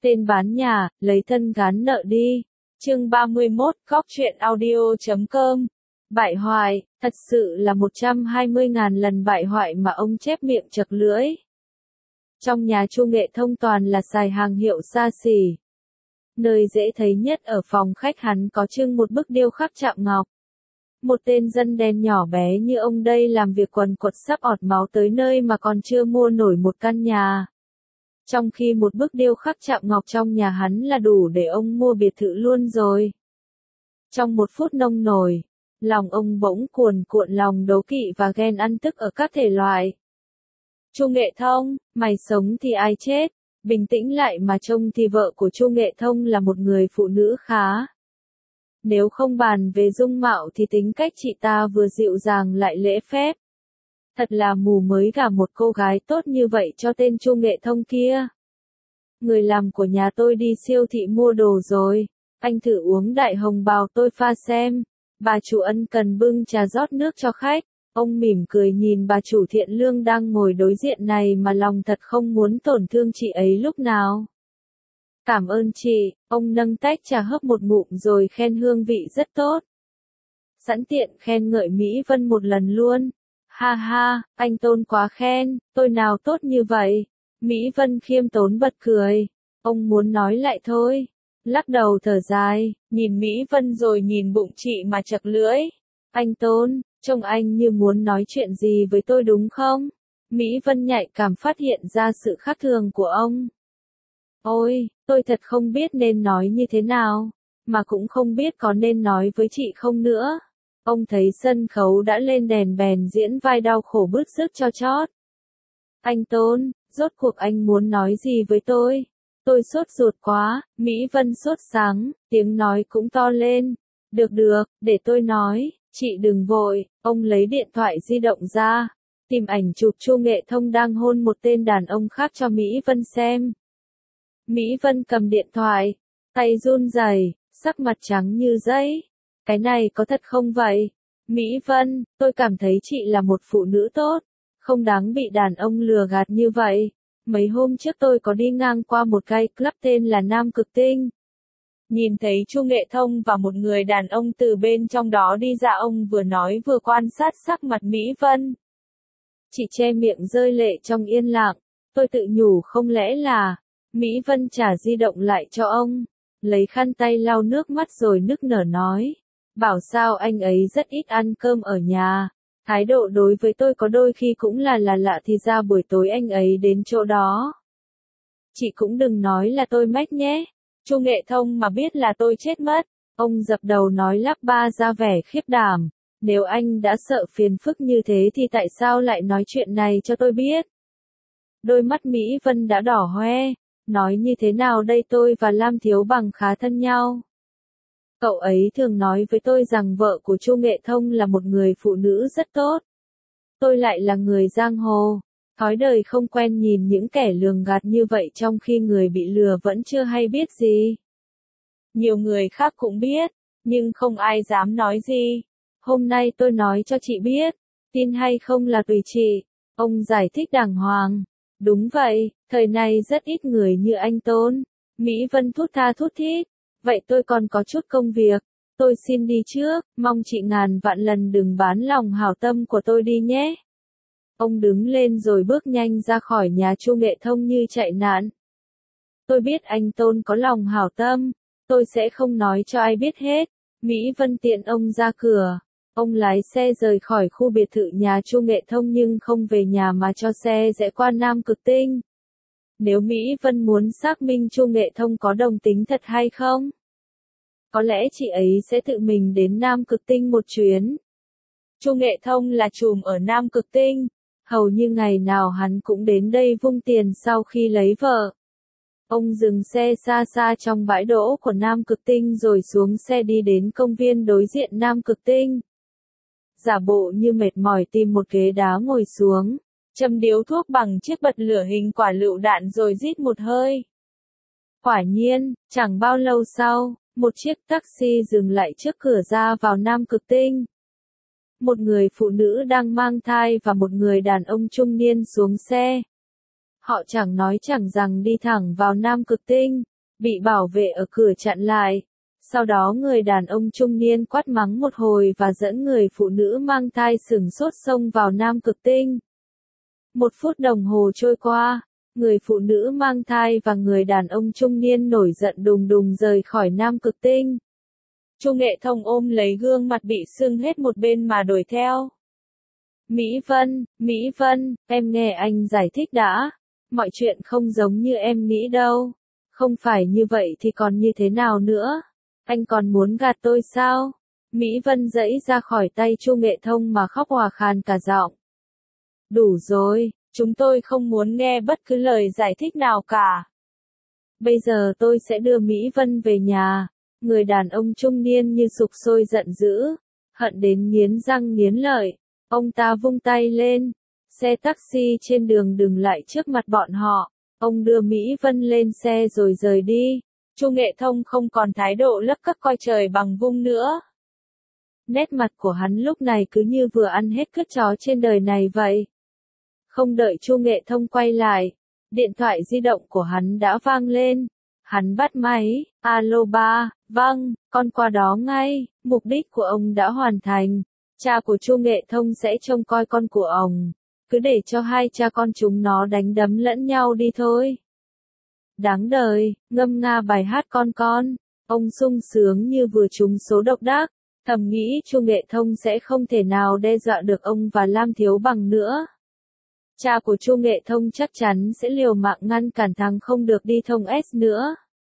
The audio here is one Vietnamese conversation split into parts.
Tên bán nhà, lấy thân gán nợ đi. Chương 31, Góc truyện audio.com. Bại hoại, thật sự là 120.000 lần bại hoại mà ông chép miệng chật lưỡi. Trong nhà Chu Nghệ Thông toàn là xài hàng hiệu xa xỉ. Nơi dễ thấy nhất ở phòng khách hắn có trưng một bức điêu khắc chạm ngọc. Một tên dân đen nhỏ bé như ông đây làm việc quần quật sắp ọt máu tới nơi mà còn chưa mua nổi một căn nhà. Trong khi một bức điêu khắc chạm ngọc trong nhà hắn là đủ để ông mua biệt thự luôn rồi. Trong một phút nông nổi, lòng ông bỗng cuồn cuộn lòng đố kỵ và ghen ăn tức ở các thể loại. Chu Nghệ Thông, mày sống thì ai chết? Bình tĩnh lại mà trông thì vợ của Chu Nghệ Thông là một người phụ nữ khá. Nếu không bàn về dung mạo thì tính cách chị ta vừa dịu dàng lại lễ phép. Thật là mù mới gả một cô gái tốt như vậy cho tên Chu Nghệ Thông kia. Người làm của nhà tôi đi siêu thị mua đồ rồi, anh thử uống đại hồng bào tôi pha xem. Bà chủ ân cần bưng trà rót nước cho khách. Ông mỉm cười nhìn bà chủ thiện lương đang ngồi đối diện này mà lòng thật không muốn tổn thương chị ấy lúc nào. Cảm ơn chị, ông nâng tách trà hớp một ngụm rồi khen hương vị rất tốt. Sẵn tiện khen ngợi Mỹ Vân một lần luôn. Ha ha, anh Tôn quá khen, tôi nào tốt như vậy. Mỹ Vân khiêm tốn bật cười. Ông muốn nói lại thôi. Lắc đầu thở dài, nhìn Mỹ Vân rồi nhìn bụng chị mà chật lưỡi. Anh Tôn, trông anh như muốn nói chuyện gì với tôi đúng không? Mỹ Vân nhạy cảm phát hiện ra sự khác thường của ông. Ôi, tôi thật không biết nên nói như thế nào, mà cũng không biết có nên nói với chị không nữa. Ông thấy sân khấu đã lên đèn bèn diễn vai đau khổ bứt rứt cho chót. Anh Tôn, rốt cuộc anh muốn nói gì với tôi? Tôi sốt ruột quá, Mỹ Vân sốt sắng, tiếng nói cũng to lên. Được được, để tôi nói, chị đừng vội. Ông lấy điện thoại di động ra, tìm ảnh chụp Chu Nghệ Thông đang hôn một tên đàn ông khác cho Mỹ Vân xem. Mỹ Vân cầm điện thoại, tay run rẩy, sắc mặt trắng như giấy. Cái này có thật không vậy? Mỹ Vân, tôi cảm thấy chị là một phụ nữ tốt, không đáng bị đàn ông lừa gạt như vậy. Mấy hôm trước tôi có đi ngang qua một cái club tên là Nam Cực Tinh. Nhìn thấy Chu Nghệ Thông và một người đàn ông từ bên trong đó đi ra, ông vừa nói vừa quan sát sắc mặt Mỹ Vân. Chị che miệng rơi lệ trong yên lặng, tôi tự nhủ không lẽ là... Mỹ Vân trả di động lại cho ông, lấy khăn tay lau nước mắt rồi nức nở nói. Bảo sao anh ấy rất ít ăn cơm ở nhà. Thái độ đối với tôi có đôi khi cũng là lạ thì ra buổi tối anh ấy đến chỗ đó. Chị cũng đừng nói là tôi mách nhé. Chu Nghệ Thông mà biết là tôi chết mất. Ông dập đầu nói lắp ba ra vẻ khiếp đảm. Nếu anh đã sợ phiền phức như thế thì tại sao lại nói chuyện này cho tôi biết? Đôi mắt Mỹ Vân đã đỏ hoe. Nói như thế nào đây, tôi và Lam Thiếu Bằng khá thân nhau. Cậu ấy thường nói với tôi rằng vợ của Chu Nghệ Thông là một người phụ nữ rất tốt. Tôi lại là người giang hồ. Thói đời không quen nhìn những kẻ lường gạt như vậy trong khi người bị lừa vẫn chưa hay biết gì. Nhiều người khác cũng biết, nhưng không ai dám nói gì. Hôm nay tôi nói cho chị biết, tin hay không là tùy chị. Ông giải thích đàng hoàng. Đúng vậy, thời này rất ít người như anh Tôn. Mỹ Vân thút tha thút thít. Vậy tôi còn có chút công việc. Tôi xin đi trước, mong chị ngàn vạn lần đừng bán lòng hảo tâm của tôi đi nhé. Ông đứng lên rồi bước nhanh ra khỏi nhà Chu Nghệ Thông như chạy nạn. Tôi biết anh Tôn có lòng hảo tâm. Tôi sẽ không nói cho ai biết hết. Mỹ Vân tiện ông ra cửa. Ông lái xe rời khỏi khu biệt thự nhà Chu Nghệ Thông nhưng không về nhà mà cho xe rẽ qua Nam Cực Tinh. Nếu Mỹ Vân muốn xác minh Chu Nghệ Thông có đồng tính thật hay không, có lẽ chị ấy sẽ tự mình đến Nam Cực Tinh một chuyến. Chu Nghệ Thông là trùm ở Nam Cực Tinh, hầu như ngày nào hắn cũng đến đây vung tiền sau khi lấy vợ. Ông dừng xe xa xa trong bãi đỗ của Nam Cực Tinh rồi xuống xe đi đến công viên đối diện Nam Cực Tinh. Giả bộ như mệt mỏi tìm một ghế đá ngồi xuống, châm điếu thuốc bằng chiếc bật lửa hình quả lựu đạn rồi rít một hơi. Quả nhiên, chẳng bao lâu sau, một chiếc taxi dừng lại trước cửa ra vào Nam Cực Tinh. Một người phụ nữ đang mang thai và một người đàn ông trung niên xuống xe. Họ chẳng nói chẳng rằng đi thẳng vào Nam Cực Tinh. bị bảo vệ ở cửa chặn lại. Sau đó người đàn ông trung niên quát mắng một hồi và dẫn người phụ nữ mang thai sửng sốt xông vào Nam Cực Tinh. 1 phút đồng hồ trôi qua, người phụ nữ mang thai và người đàn ông trung niên nổi giận đùng đùng rời khỏi Nam Cực Tinh. Chu Nghệ Thông ôm lấy gương mặt bị sưng hết một bên mà đuổi theo. Mỹ Vân, em nghe anh giải thích đã. Mọi chuyện không giống như em nghĩ đâu. Không phải như vậy thì còn như thế nào nữa? Anh còn muốn gạt tôi sao? Mỹ Vân giãy ra khỏi tay Chu Nghệ Thông mà khóc òa khàn cả giọng. Đủ rồi, chúng tôi không muốn nghe bất cứ lời giải thích nào cả. Bây giờ tôi sẽ đưa Mỹ Vân về nhà. Người đàn ông trung niên như sục sôi giận dữ, hận đến nghiến răng nghiến lợi. Ông ta vung tay lên, xe taxi trên đường dừng lại trước mặt bọn họ. Ông đưa Mỹ Vân lên xe rồi rời đi. Chu Nghệ Thông không còn thái độ lấc cấc coi trời bằng vung nữa. Nét mặt của hắn lúc này cứ như vừa ăn hết cứt chó trên đời này vậy. Không đợi Chu Nghệ Thông quay lại, điện thoại di động của hắn đã vang lên. Hắn bắt máy, alo ba, vâng, con qua đó ngay, mục đích của ông đã hoàn thành. Cha của Chu Nghệ Thông sẽ trông coi con của ông. Cứ để cho hai cha con chúng nó đánh đấm lẫn nhau đi thôi. Đáng đời, ngâm nga bài hát con. Ông sung sướng như vừa trúng số độc đắc, thầm nghĩ Chu Nghệ Thông sẽ không thể nào đe dọa được ông và Lam Thiếu Bằng nữa. Cha của Chu Nghệ Thông chắc chắn sẽ liều mạng ngăn cản thằng không được đi thông S nữa.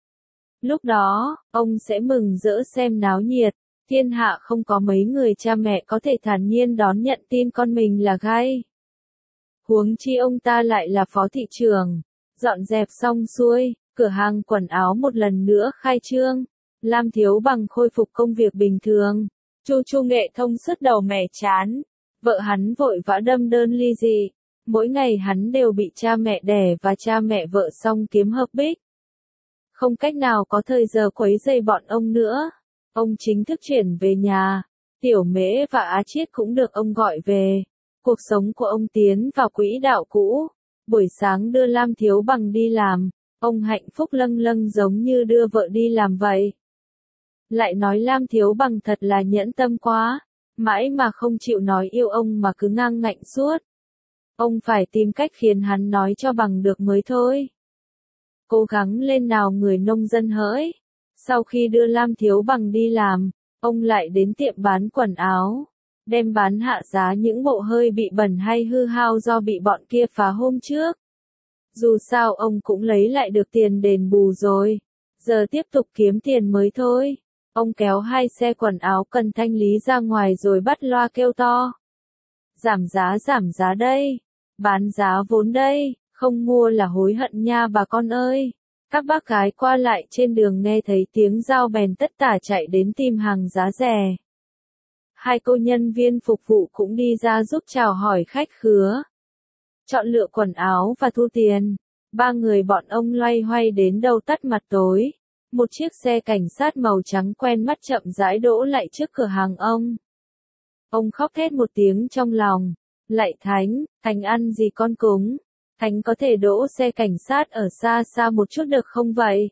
Lúc đó, ông sẽ mừng rỡ xem náo nhiệt. Thiên hạ không có mấy người cha mẹ có thể thản nhiên đón nhận tin con mình là gay. Huống chi ông ta lại là phó thị trưởng. Dọn dẹp xong xuôi, cửa hàng quần áo một lần nữa khai trương. Lam Thiếu Bằng khôi phục công việc bình thường. Chu Nghệ Thông sứt đầu mẻ chán. Vợ hắn vội vã đâm đơn ly dị. Mỗi ngày hắn đều bị cha mẹ đẻ và cha mẹ vợ song kiếm hợp bích. Không cách nào có thời giờ quấy rầy bọn ông nữa. Ông chính thức chuyển về nhà. Tiểu Mễ và Á Chiết cũng được ông gọi về. Cuộc sống của ông tiến vào quỹ đạo cũ. Buổi sáng đưa Lam Thiếu Bằng đi làm, ông hạnh phúc lâng lâng giống như đưa vợ đi làm vậy. Lại nói Lam Thiếu Bằng thật là nhẫn tâm quá, mãi mà không chịu nói yêu ông mà cứ ngang ngạnh suốt. Ông phải tìm cách khiến hắn nói cho bằng được mới thôi. Cố gắng lên nào người nông dân hỡi. Sau khi đưa Lam Thiếu Bằng đi làm, ông lại đến tiệm bán quần áo. Đem bán hạ giá những bộ hơi bị bẩn hay hư hao do bị bọn kia phá hôm trước. Dù sao ông cũng lấy lại được tiền đền bù rồi. Giờ tiếp tục kiếm tiền mới thôi. Ông kéo 2 xe quần áo cần thanh lý ra ngoài rồi bắt loa kêu to. Giảm giá đây. Bán giá vốn đây. Không mua là hối hận nha bà con ơi. Các bác gái qua lại trên đường nghe thấy tiếng dao bèn tất tả chạy đến tìm hàng giá rẻ. 2 cô nhân viên phục vụ cũng đi ra giúp chào hỏi khách khứa. Chọn lựa quần áo và thu tiền. 3 người bọn ông loay hoay đến đâu tắt mặt tối. Một chiếc xe cảnh sát màu trắng quen mắt chậm rãi đỗ lại trước cửa hàng ông. Ông khóc thét một tiếng trong lòng. Lạy Thánh ăn gì con cúng? Thánh có thể đỗ xe cảnh sát ở xa xa một chút được không vậy?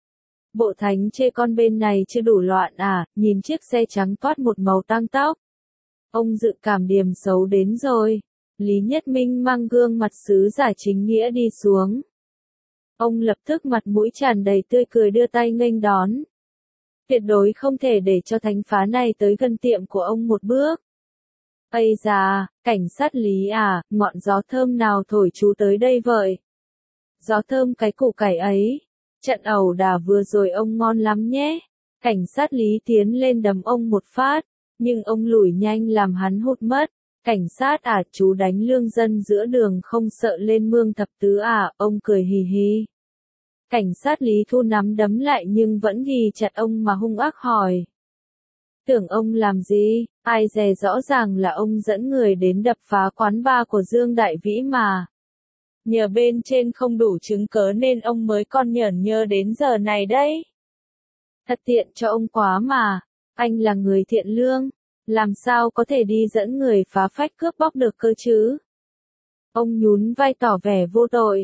Bộ Thánh chê con bên này chưa đủ loạn à, nhìn chiếc xe trắng toát một màu tang tóc. Ông dự cảm điểm xấu đến rồi. Lý Nhất Minh mang gương mặt sứ giả chính nghĩa đi xuống. Ông lập tức mặt mũi tràn đầy tươi cười đưa tay nghênh đón. Tuyệt đối không thể để cho thánh phá này tới gần tiệm của ông một bước. Ây da, cảnh sát Lý à, ngọn gió thơm nào thổi chú tới đây vậy? Gió thơm cái củ cải ấy. Trận ẩu đả vừa rồi ông ngon lắm nhé. Cảnh sát Lý tiến lên đấm ông một phát, nhưng ông lủi nhanh làm hắn hụt mất. Cảnh sát à, chú đánh lương dân giữa đường không sợ lên mương thập tứ à, ông cười hì hì. Cảnh sát Lý thu nắm đấm lại nhưng vẫn ghi chặt ông mà hung ác hỏi. Tưởng ông làm gì, ai dè rõ ràng là ông dẫn người đến đập phá quán bar của Dương Đại Vĩ mà. Nhờ bên trên không đủ chứng cớ nên ông mới còn nhởn nhơ đến giờ này đấy. Thật tiện cho ông quá mà, anh là người thiện lương, làm sao có thể đi dẫn người phá phách cướp bóc được cơ chứ? Ông nhún vai tỏ vẻ vô tội.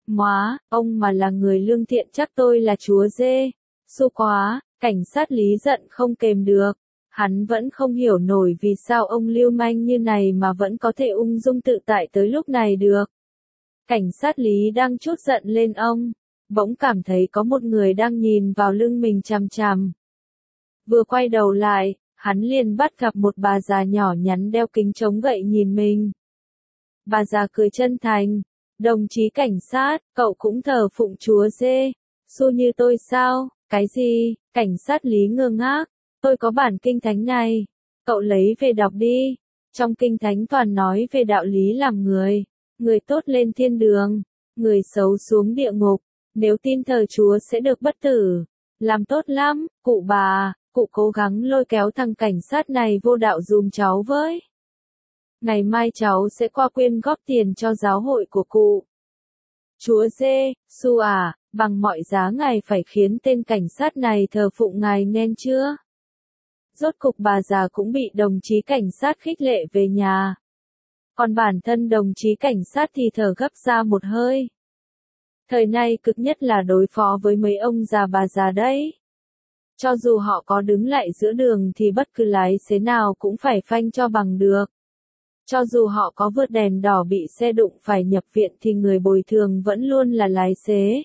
Móa, ông mà là người lương thiện chắc tôi là chúa dê. Xu quá, cảnh sát Lý giận không kềm được. Hắn vẫn không hiểu nổi vì sao ông lưu manh như này mà vẫn có thể ung dung tự tại tới lúc này được. Cảnh sát Lý đang trút giận lên ông, bỗng cảm thấy có một người đang nhìn vào lưng mình chằm chằm. Vừa quay đầu lại, hắn liền bắt gặp một bà già nhỏ nhắn đeo kính chống gậy nhìn mình. Bà già cười chân thành, đồng chí cảnh sát, cậu cũng thờ phụng chúa dê, xu như tôi sao, cái gì, cảnh sát Lý ngơ ngác, tôi có bản kinh thánh này, cậu lấy về đọc đi, trong kinh thánh toàn nói về đạo lý làm người, người tốt lên thiên đường, người xấu xuống địa ngục, nếu tin thờ chúa sẽ được bất tử, làm tốt lắm, cụ bà, cụ cố gắng lôi kéo thằng cảnh sát này vô đạo dùm cháu với. Ngày mai cháu sẽ qua quyên góp tiền cho giáo hội của cụ. Chúa dê, Su à, bằng mọi giá ngài phải khiến tên cảnh sát này thờ phụng ngài nghe chưa? Rốt cục bà già cũng bị đồng chí cảnh sát khích lệ về nhà. Còn bản thân đồng chí cảnh sát thì thở gấp ra một hơi. Thời nay cực nhất là đối phó với mấy ông già bà già đấy. Cho dù họ có đứng lại giữa đường thì bất cứ lái xe nào cũng phải phanh cho bằng được. Cho dù họ có vượt đèn đỏ bị xe đụng phải nhập viện thì người bồi thường vẫn luôn là lái xế.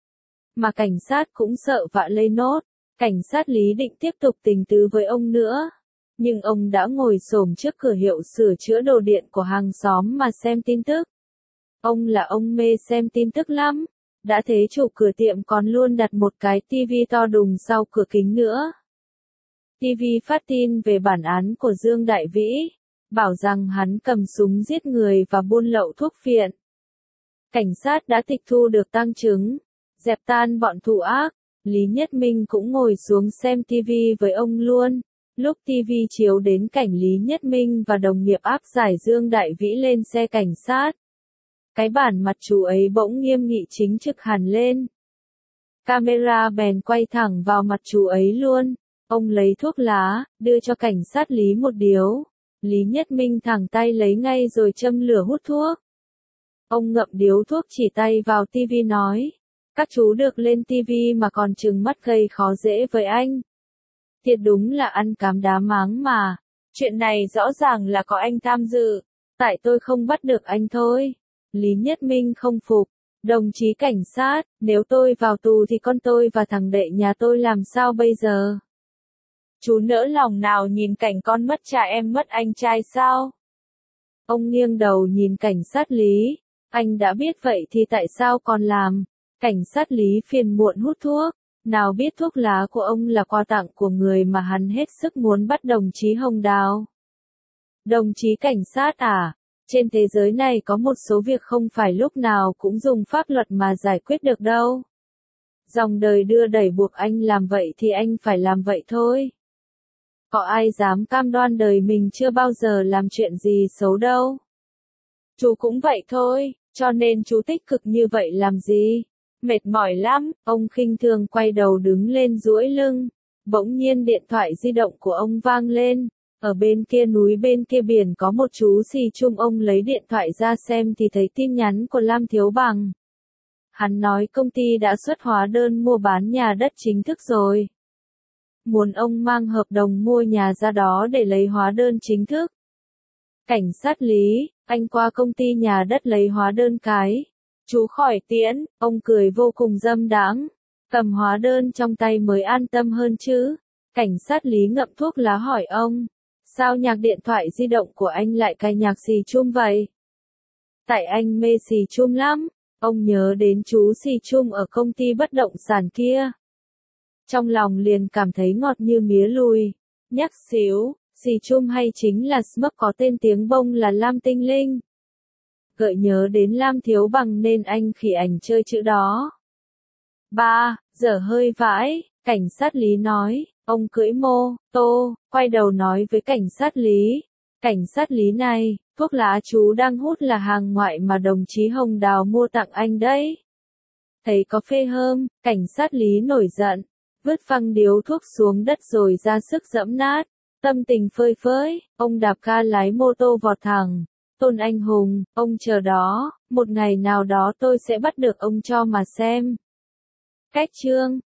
Mà cảnh sát cũng sợ vạ lây nốt, cảnh sát Lý định tiếp tục tình tứ với ông nữa. Nhưng ông đã ngồi xổm trước cửa hiệu sửa chữa đồ điện của hàng xóm mà xem tin tức. Ông là ông mê xem tin tức lắm, đã thế chủ cửa tiệm còn luôn đặt một cái tivi to đùng sau cửa kính nữa. Tivi phát tin về bản án của Dương Đại Vĩ, bảo rằng hắn cầm súng giết người và buôn lậu thuốc phiện. Cảnh sát đã tịch thu được tang chứng, dẹp tan bọn thủ ác, Lý Nhất Minh cũng ngồi xuống xem tivi với ông luôn. Lúc tivi chiếu đến cảnh Lý Nhất Minh và đồng nghiệp áp giải Dương Đại Vĩ lên xe cảnh sát. Cái bản mặt chú ấy bỗng nghiêm nghị chính trực hẳn lên. Camera bèn quay thẳng vào mặt chú ấy luôn. Ông lấy thuốc lá, đưa cho cảnh sát Lý một điếu. Lý Nhất Minh thẳng tay lấy ngay rồi châm lửa hút thuốc. Ông ngậm điếu thuốc chỉ tay vào tivi nói. Các chú được lên tivi mà còn trừng mắt gây khó dễ với anh. Thiệt đúng là ăn cám đá máng mà. Chuyện này rõ ràng là có anh tham dự. Tại tôi không bắt được anh thôi. Lý Nhất Minh không phục. Đồng chí cảnh sát, nếu tôi vào tù thì con tôi và thằng đệ nhà tôi làm sao bây giờ? Chú nỡ lòng nào nhìn cảnh con mất cha em mất anh trai sao? Ông nghiêng đầu nhìn cảnh sát Lý. Anh đã biết vậy thì tại sao còn làm? Cảnh sát Lý phiền muộn hút thuốc. Nào biết thuốc lá của ông là quà tặng của người mà hắn hết sức muốn bắt đồng chí Hồng Đào. Đồng chí cảnh sát à? Trên thế giới này có một số việc không phải lúc nào cũng dùng pháp luật mà giải quyết được đâu. Dòng đời đưa đẩy buộc anh làm vậy thì anh phải làm vậy thôi. Có ai dám cam đoan đời mình chưa bao giờ làm chuyện gì xấu đâu. Chú cũng vậy thôi, cho nên chú tích cực như vậy làm gì? Mệt mỏi lắm, ông khinh thường quay đầu đứng lên duỗi lưng. Bỗng nhiên điện thoại di động của ông vang lên. Ở bên kia núi bên kia biển có một chú xì chung, ông lấy điện thoại ra xem thì thấy tin nhắn của Lam Thiếu Bằng. Hắn nói công ty đã xuất hóa đơn mua bán nhà đất chính thức rồi. Muốn ông mang hợp đồng mua nhà ra đó để lấy hóa đơn chính thức. Cảnh sát Lý, anh qua công ty nhà đất lấy hóa đơn cái. Chú khỏi tiễn, ông cười vô cùng dâm đãng. Cầm hóa đơn trong tay mới an tâm hơn chứ. Cảnh sát Lý ngậm thuốc lá hỏi ông. Sao nhạc điện thoại di động của anh lại cài nhạc xì chum vậy? Tại anh mê xì chum lắm. Ông nhớ đến chú xì chum ở công ty bất động sản kia. Trong lòng liền cảm thấy ngọt như mía lùi. Nhắc xíu, xì chum hay chính là Smoke có tên tiếng bông là Lam Tinh Linh. Gợi nhớ đến Lam Thiếu Bằng nên anh khỉ ảnh chơi chữ đó. 3. Dở hơi vãi, cảnh sát Lý nói. Ông cưỡi mô tô, quay đầu nói với cảnh sát Lý. Cảnh sát Lý này, thuốc lá chú đang hút là hàng ngoại mà đồng chí Hồng Đào mua tặng anh đấy. Thấy có phê hơm, cảnh sát Lý nổi giận, vứt phăng điếu thuốc xuống đất rồi ra sức giẫm nát. Tâm tình phơi phới, ông đạp ga lái mô tô vọt thẳng. Tôn Anh Hùng, ông chờ đó, một ngày nào đó tôi sẽ bắt được ông cho mà xem. Cách chương